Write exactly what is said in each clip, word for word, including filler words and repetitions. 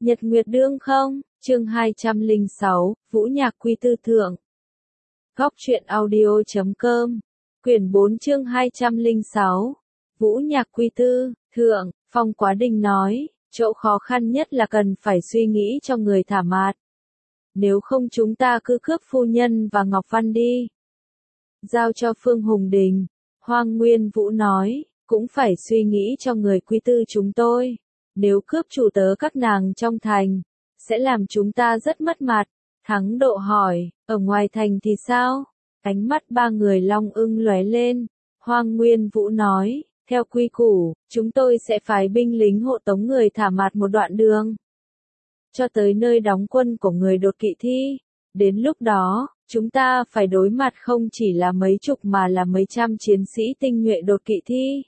Nhật Nguyệt Đương không, chương hai trăm lẻ sáu, Vũ Nhạc Quy Tư Thượng. Góc truyện audio chấm com, quyển bốn chương hai trăm lẻ sáu, Vũ Nhạc Quy Tư, Thượng, Phong Quá Đình nói, chỗ khó khăn nhất là cần phải suy nghĩ cho người thả mạt. Nếu không chúng ta cứ cướp phu nhân và Ngọc Văn đi. Giao cho Phương Hùng Đình, Hoang Nguyên Vũ nói, cũng phải suy nghĩ cho người Quy Tư chúng tôi. Nếu cướp chủ tớ các nàng trong thành, sẽ làm chúng ta rất mất mặt. Thắng Độ hỏi, ở ngoài thành thì sao? Ánh mắt ba người Long Ưng lóe lên. Hoang Nguyên Vũ nói, theo quy củ, chúng tôi sẽ phái binh lính hộ tống người thả mạt một đoạn đường, cho tới nơi đóng quân của người đột kỵ thi. Đến lúc đó, chúng ta phải đối mặt không chỉ là mấy chục mà là mấy trăm chiến sĩ tinh nhuệ đột kỵ thi.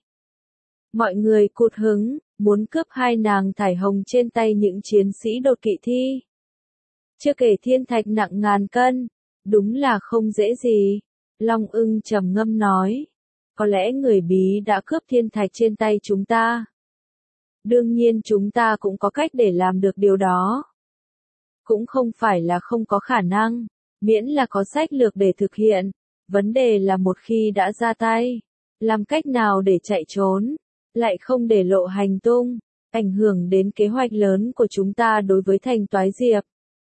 Mọi người cụt hứng, muốn cướp hai nàng thải hồng trên tay những chiến sĩ đột kỵ thi. Chưa kể thiên thạch nặng ngàn cân, đúng là không dễ gì. Long Ưng trầm ngâm nói, có lẽ người Bí đã cướp thiên thạch trên tay chúng ta. Đương nhiên chúng ta cũng có cách để làm được điều đó. Cũng không phải là không có khả năng, miễn là có sách lược để thực hiện. Vấn đề là một khi đã ra tay, làm cách nào để chạy trốn, lại không để lộ hành tung, ảnh hưởng đến kế hoạch lớn của chúng ta đối với thành Toái Diệp.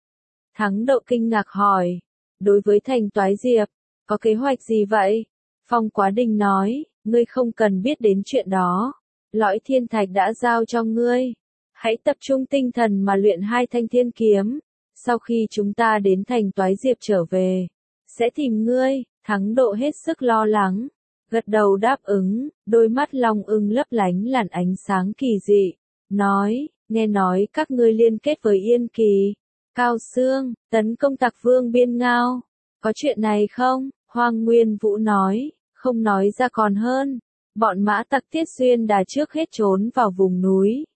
Thắng Độ kinh ngạc hỏi, đối với thành Toái Diệp, có kế hoạch gì vậy? Phong Quá Đình nói, ngươi không cần biết đến chuyện đó. Lõi thiên thạch đã giao cho ngươi. Hãy tập trung tinh thần mà luyện hai thanh thiên kiếm. Sau khi chúng ta đến thành Toái Diệp trở về, sẽ tìm ngươi. Thắng Độ hết sức lo lắng, gật đầu đáp ứng, đôi mắt Long Ưng lấp lánh làn ánh sáng kỳ dị, nói, nghe nói các ngươi liên kết với Yên Kỳ, Cao Xương, tấn công Tặc Vương Biên Ngao. Có chuyện này không? Hoang Nguyên Vũ nói, không nói ra còn hơn. Bọn mã tặc Tiết Xuyên Đà trước hết trốn vào vùng núi,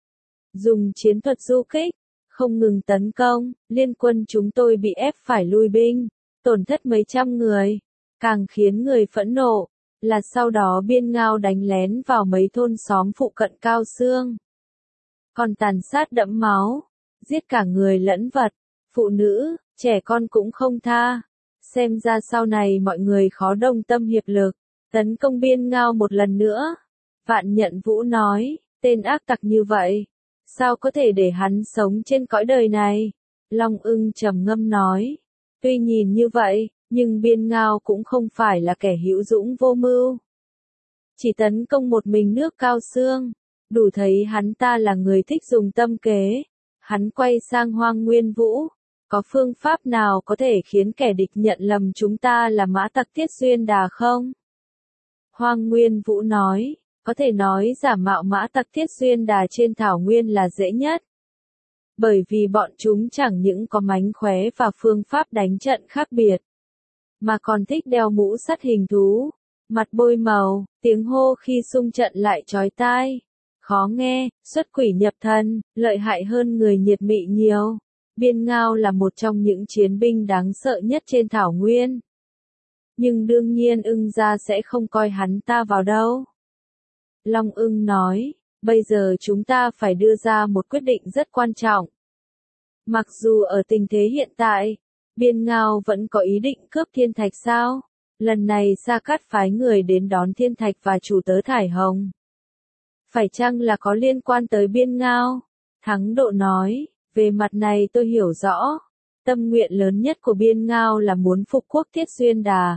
dùng chiến thuật du kích, không ngừng tấn công, liên quân chúng tôi bị ép phải lui binh, tổn thất mấy trăm người. Càng khiến người phẫn nộ, là sau đó Biên Ngao đánh lén vào mấy thôn xóm phụ cận Cao Xương. Còn tàn sát đẫm máu, giết cả người lẫn vật, phụ nữ, trẻ con cũng không tha. Xem ra sau này mọi người khó đồng tâm hiệp lực, tấn công Biên Ngao một lần nữa. Vạn Nhận Vũ nói, tên ác tặc như vậy, sao có thể để hắn sống trên cõi đời này? Long Ưng trầm ngâm nói, tuy nhìn như vậy, nhưng Biên Ngao cũng không phải là kẻ hữu dũng vô mưu. Chỉ tấn công một mình nước Cao Xương, đủ thấy hắn ta là người thích dùng tâm kế. Hắn quay sang Hoang Nguyên Vũ, có phương pháp nào có thể khiến kẻ địch nhận lầm chúng ta là mã tặc Tiết Xuyên Đà không? Hoang Nguyên Vũ nói, có thể nói giả mạo mã tặc Tiết Xuyên Đà trên thảo nguyên là dễ nhất. Bởi vì bọn chúng chẳng những có mánh khóe và phương pháp đánh trận khác biệt, mà còn thích đeo mũ sắt hình thú, mặt bôi màu, tiếng hô khi xung trận lại chói tai, khó nghe, xuất quỷ nhập thần, lợi hại hơn người nhiệt mị nhiều. Biên Ngao là một trong những chiến binh đáng sợ nhất trên thảo nguyên. Nhưng đương nhiên Ưng gia sẽ không coi hắn ta vào đâu. Long Ưng nói, bây giờ chúng ta phải đưa ra một quyết định rất quan trọng. Mặc dù ở tình thế hiện tại, Biên Ngao vẫn có ý định cướp thiên thạch sao? Lần này Sa Cát phái người đến đón thiên thạch và chủ tớ thải hồng. Phải chăng là có liên quan tới Biên Ngao? Thắng Độ nói, về mặt này tôi hiểu rõ. Tâm nguyện lớn nhất của Biên Ngao là muốn phục quốc Tiết Xuyên Đà.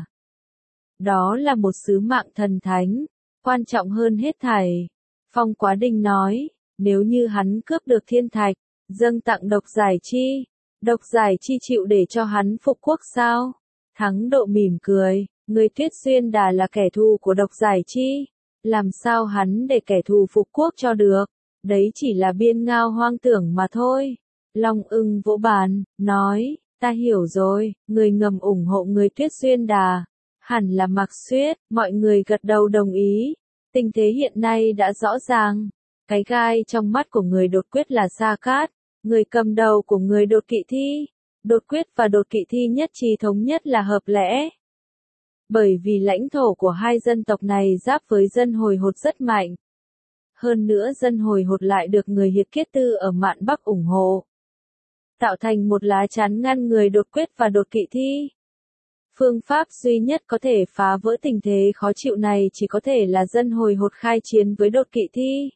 Đó là một sứ mạng thần thánh, quan trọng hơn hết thảy. Phong Quá Đình nói, nếu như hắn cướp được thiên thạch, dâng tặng Độc Giải Chi, Độc Giải Chi chịu để cho hắn phục quốc sao? Thắng Độ mỉm cười, người Tiết Xuyên Đà là kẻ thù của Độc Giải Chi, làm sao hắn để kẻ thù phục quốc cho được? Đấy chỉ là Biên Ngao hoang tưởng mà thôi. Long Ưng vỗ bàn, nói, ta hiểu rồi, người ngầm ủng hộ người Tiết Xuyên Đà, hẳn là Mạc Xuyết. Mọi người gật đầu đồng ý. Tình thế hiện nay đã rõ ràng. Cái gai trong mắt của người đột quyết là Sa Cát, người cầm đầu của người đột kỵ thi. Đột quyết và đột kỵ thi nhất trí thống nhất là hợp lẽ. Bởi vì lãnh thổ của hai dân tộc này giáp với dân Hồi Hột rất mạnh. hơn nữa dân hồi hột lại được người Hiệt Kiết Tư ở Mạn Bắc ủng hộ. Tạo thành một lá chắn ngăn người đột quyết và đột kỵ thi. Phương pháp duy nhất có thể phá vỡ tình thế khó chịu này chỉ có thể là dân hồi hột khai chiến với đột kỵ thi.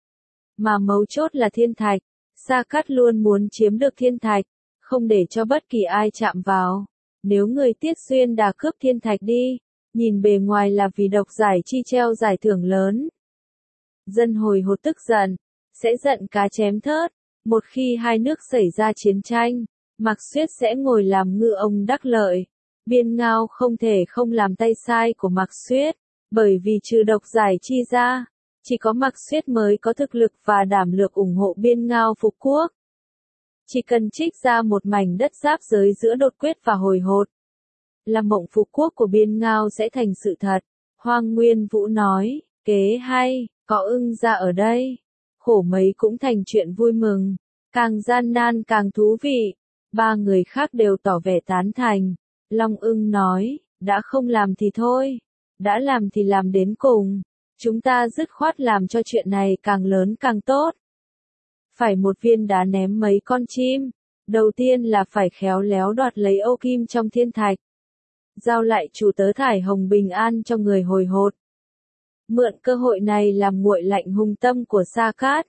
Mà mấu chốt là thiên thạch, Sa Cát luôn muốn chiếm được thiên thạch, không để cho bất kỳ ai chạm vào. Nếu người Tiết Xuyên Đà cướp thiên thạch đi, nhìn bề ngoài là vì độc giải chi treo giải thưởng lớn. Dân hồi hột tức giận, sẽ giận cá chém thớt, một khi hai nước xảy ra chiến tranh, Mạc Xuyết sẽ ngồi làm ngư ông đắc lợi. Biên Ngao không thể không làm tay sai của Mạc Xuyết, bởi vì trừ độc giải chi ra, chỉ có Mạc Xuyết mới có thực lực và đảm lược ủng hộ Biên Ngao phục quốc. Chỉ cần trích ra một mảnh đất giáp giới giữa đột quyết và hồi hột, là mộng phục quốc của Biên Ngao sẽ thành sự thật. Hoang Nguyên Vũ nói, kế hay, có ưng ra ở đây, khổ mấy cũng thành chuyện vui mừng, càng gian nan càng thú vị. Ba người khác đều tỏ vẻ tán thành. Long Ưng nói, đã không làm thì thôi, đã làm thì làm đến cùng, chúng ta dứt khoát làm cho chuyện này càng lớn càng tốt. Phải một viên đá ném mấy con chim, đầu tiên là phải khéo léo đoạt lấy ô kim trong thiên thạch, giao lại chủ tớ thải hồng bình an cho người hồi hột. Mượn cơ hội này làm nguội lạnh hung tâm của Sa Cát,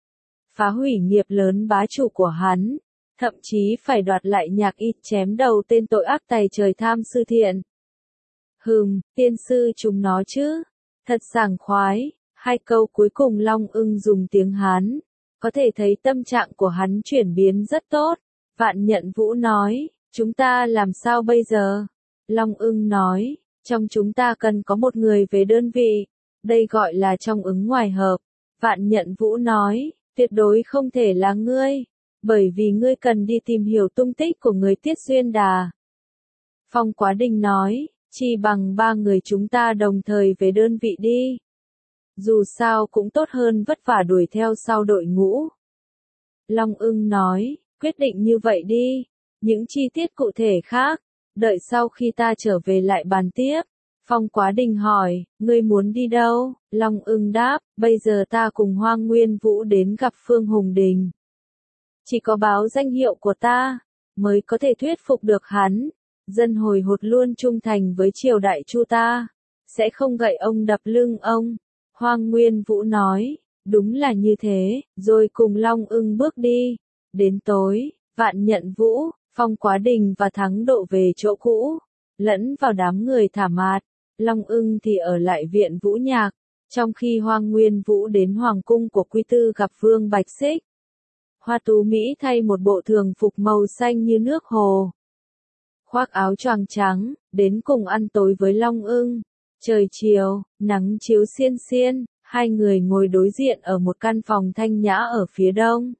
phá hủy nghiệp lớn bá chủ của hắn. Thậm chí phải đoạt lại Nhạc Y chém đầu tên tội ác tày trời tham sư thiện. Hừm, tiên sư chúng nó chứ. Thật sảng khoái. Hai câu cuối cùng Long Ưng dùng tiếng Hán. Có thể thấy tâm trạng của hắn chuyển biến rất tốt. Vạn Nhận Vũ nói, chúng ta làm sao bây giờ? Long Ưng nói, trong chúng ta cần có một người về đơn vị. Đây gọi là trong ứng ngoài hợp. Vạn Nhận Vũ nói, tuyệt đối không thể là ngươi. Bởi vì ngươi cần đi tìm hiểu tung tích của người Tiết Xuyên Đà. Phong Quá Đình nói, chi bằng ba người chúng ta đồng thời về đơn vị đi. Dù sao cũng tốt hơn vất vả đuổi theo sau đội ngũ. Long Ưng nói, quyết định như vậy đi. Những chi tiết cụ thể khác, đợi sau khi ta trở về lại bàn tiếp. Phong Quá Đình hỏi, ngươi muốn đi đâu? Long Ưng đáp, bây giờ ta cùng Hoang Nguyên Vũ đến gặp Phương Hùng Đình. Chỉ có báo danh hiệu của ta, mới có thể thuyết phục được hắn. Dân hồi hột luôn trung thành với triều đại Chu ta, sẽ không gậy ông đập lưng ông. Hoang Nguyên Vũ nói, đúng là như thế, rồi cùng Long Ưng bước đi. Đến tối, Vạn Nhận Vũ, Phong Quá Đình và Thắng Độ về chỗ cũ, lẫn vào đám người thả mạt. Long Ưng thì ở lại viện Vũ Nhạc, trong khi Hoang Nguyên Vũ đến Hoàng cung của Quy Tư gặp Vương Bạch Xích. Hoa Tú Mỹ thay một bộ thường phục màu xanh như nước hồ, khoác áo choàng trắng, đến cùng ăn tối với Long Ưng. Trời chiều, nắng chiếu xiên xiên, hai người ngồi đối diện ở một căn phòng thanh nhã ở phía đông.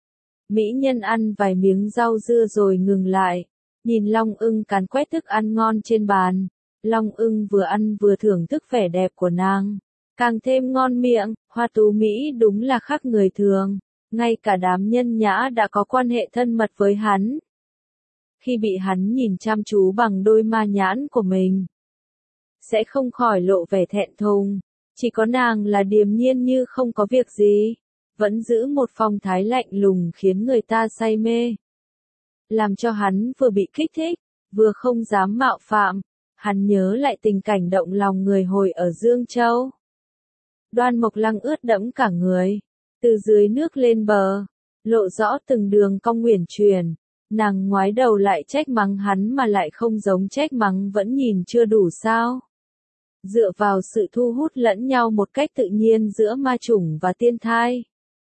Mỹ nhân ăn vài miếng rau dưa rồi ngừng lại, nhìn Long Ưng càn quét thức ăn ngon trên bàn. Long Ưng vừa ăn vừa thưởng thức vẻ đẹp của nàng, càng thêm ngon miệng. Hoa Tú Mỹ đúng là khác người thường. Ngay cả đám nhân nhã đã có quan hệ thân mật với hắn. Khi bị hắn nhìn chăm chú bằng đôi ma nhãn của mình, sẽ không khỏi lộ vẻ thẹn thùng. Chỉ có nàng là điềm nhiên như không có việc gì, vẫn giữ một phong thái lạnh lùng khiến người ta say mê. Làm cho hắn vừa bị kích thích, vừa không dám mạo phạm. Hắn nhớ lại tình cảnh động lòng người hồi ở Dương Châu. Đoan Mộc Lăng ướt đẫm cả người. Từ dưới nước lên bờ, lộ rõ từng đường cong uyển chuyển, nàng ngoái đầu lại trách mắng hắn mà lại không giống trách mắng vẫn nhìn chưa đủ sao. Dựa vào sự thu hút lẫn nhau một cách tự nhiên giữa ma chủng và tiên thai,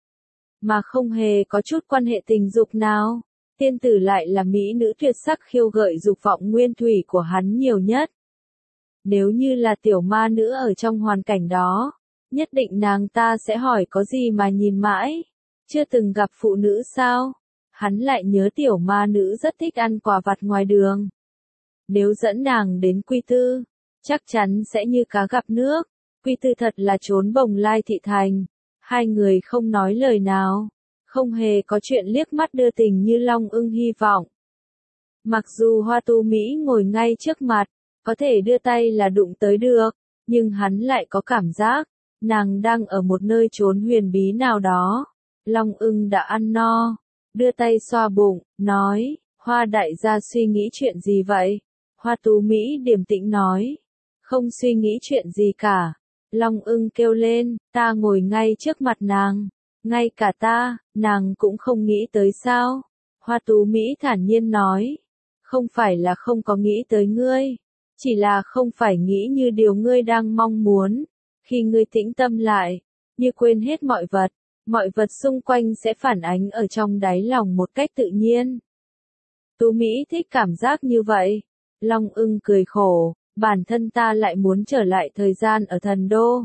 mà không hề có chút quan hệ tình dục nào, tiên tử lại là mỹ nữ tuyệt sắc khiêu gợi dục vọng nguyên thủy của hắn nhiều nhất. Nếu như là tiểu ma nữ ở trong hoàn cảnh đó, nhất định nàng ta sẽ hỏi có gì mà nhìn mãi, chưa từng gặp phụ nữ sao? Hắn lại nhớ tiểu ma nữ rất thích ăn quà vặt ngoài đường. Nếu dẫn nàng đến Quy Tư, chắc chắn sẽ như cá gặp nước. Quy Tư thật là trốn bồng lai thị thành. Hai người không nói lời nào, không hề có chuyện liếc mắt đưa tình như Long Ưng hy vọng. Mặc dù Hoa Tu Mỹ ngồi ngay trước mặt, có thể đưa tay là đụng tới được, nhưng hắn lại có cảm giác, nàng đang ở một nơi chốn huyền bí nào đó. Long ưng đã ăn no, đưa tay xoa bụng, nói, Hoa đại gia suy nghĩ chuyện gì vậy? Hoa Tú Mỹ điềm tĩnh nói, không suy nghĩ chuyện gì cả. Long ưng kêu lên, ta ngồi ngay trước mặt nàng, ngay cả ta, nàng cũng không nghĩ tới sao? Hoa Tú Mỹ thản nhiên nói, không phải là không có nghĩ tới ngươi, chỉ là không phải nghĩ như điều ngươi đang mong muốn. Khi ngươi tĩnh tâm lại, như quên hết mọi vật, mọi vật xung quanh sẽ phản ánh ở trong đáy lòng một cách tự nhiên. Tú Mỹ thích cảm giác như vậy. Long ưng cười khổ, bản thân ta lại muốn trở lại thời gian ở thần đô.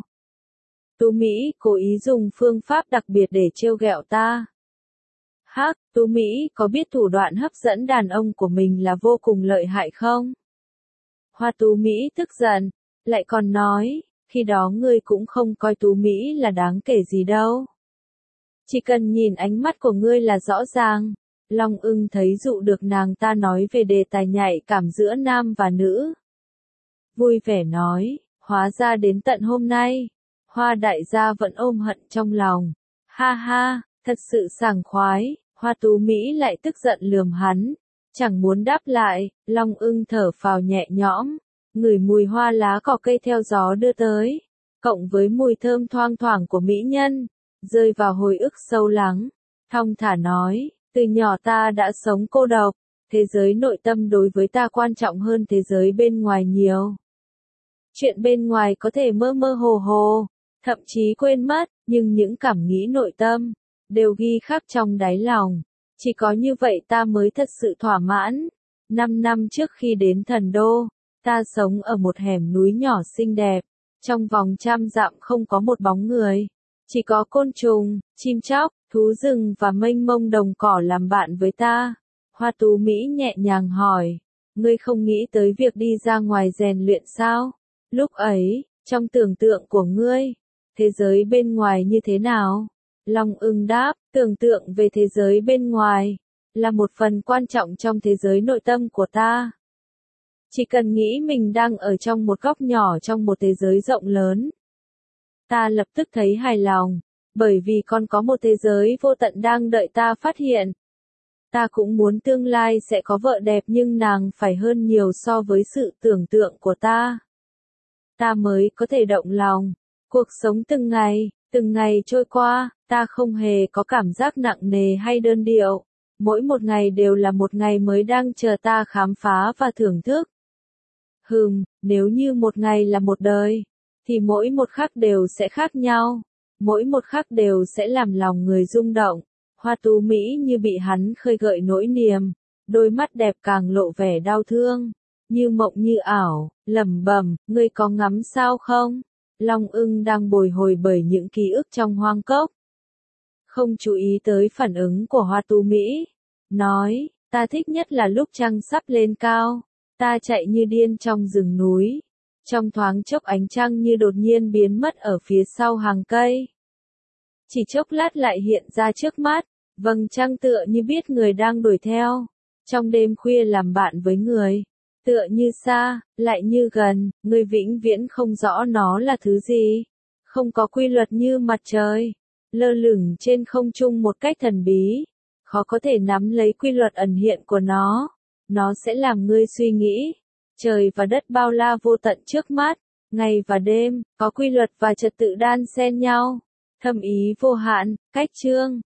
Tú Mỹ cố ý dùng phương pháp đặc biệt để trêu ghẹo ta. Hắc, Tú Mỹ có biết thủ đoạn hấp dẫn đàn ông của mình là vô cùng lợi hại không? Hoa Tú Mỹ tức giận, lại còn nói, khi đó ngươi cũng không coi Tú Mỹ là đáng kể gì đâu. Chỉ cần nhìn ánh mắt của ngươi là rõ ràng. Long ưng thấy dụ được nàng ta nói về đề tài nhạy cảm giữa nam và nữ. Vui vẻ nói, hóa ra đến tận hôm nay, Hoa đại gia vẫn ôm hận trong lòng. Ha ha, thật sự sảng khoái. Hoa Tú Mỹ lại tức giận lườm hắn, chẳng muốn đáp lại. Long ưng thở phào nhẹ nhõm, ngửi mùi hoa lá cỏ cây theo gió đưa tới, cộng với mùi thơm thoang thoảng của mỹ nhân, rơi vào hồi ức sâu lắng, thong thả nói, từ nhỏ ta đã sống cô độc, thế giới nội tâm đối với ta quan trọng hơn thế giới bên ngoài nhiều. Chuyện bên ngoài có thể mơ mơ hồ hồ, thậm chí quên mất, nhưng những cảm nghĩ nội tâm đều ghi khắc trong đáy lòng. Chỉ có như vậy ta mới thật sự thỏa mãn. Năm năm trước khi đến thần đô, ta sống ở một hẻm núi nhỏ xinh đẹp, trong vòng trăm dặm không có một bóng người, chỉ có côn trùng, chim chóc, thú rừng và mênh mông đồng cỏ làm bạn với ta. Hoa Tú Mỹ nhẹ nhàng hỏi, ngươi không nghĩ tới việc đi ra ngoài rèn luyện sao? Lúc ấy, trong tưởng tượng của ngươi, thế giới bên ngoài như thế nào? Long ưng đáp, tưởng tượng về thế giới bên ngoài, là một phần quan trọng trong thế giới nội tâm của ta. Chỉ cần nghĩ mình đang ở trong một góc nhỏ trong một thế giới rộng lớn. Ta lập tức thấy hài lòng, bởi vì còn có một thế giới vô tận đang đợi ta phát hiện. Ta cũng muốn tương lai sẽ có vợ đẹp nhưng nàng phải hơn nhiều so với sự tưởng tượng của ta. Ta mới có thể động lòng. Cuộc sống từng ngày, từng ngày trôi qua, ta không hề có cảm giác nặng nề hay đơn điệu. Mỗi một ngày đều là một ngày mới đang chờ ta khám phá và thưởng thức. Hừm, nếu như một ngày là một đời, thì mỗi một khắc đều sẽ khác nhau. Mỗi một khắc đều sẽ làm lòng người rung động. Hoa Tú Mỹ như bị hắn khơi gợi nỗi niềm, đôi mắt đẹp càng lộ vẻ đau thương, như mộng như ảo, lẩm bẩm, ngươi có ngắm sao không? Long ưng đang bồi hồi bởi những ký ức trong hoang cốc. Không chú ý tới phản ứng của Hoa Tú Mỹ, nói, ta thích nhất là lúc trăng sắp lên cao, ta chạy như điên trong rừng núi. Trong thoáng chốc ánh trăng như đột nhiên biến mất ở phía sau hàng cây. Chỉ chốc lát lại hiện ra trước mắt, vầng trăng tựa như biết người đang đuổi theo. Trong đêm khuya làm bạn với người, tựa như xa, lại như gần, người vĩnh viễn không rõ nó là thứ gì. Không có quy luật như mặt trời, lơ lửng trên không trung một cách thần bí, khó có thể nắm lấy quy luật ẩn hiện của nó. Nó sẽ làm ngươi suy nghĩ. Trời và đất bao la vô tận trước mắt, ngày và đêm, có quy luật và trật tự đan xen nhau. Thâm ý vô hạn, cách chương.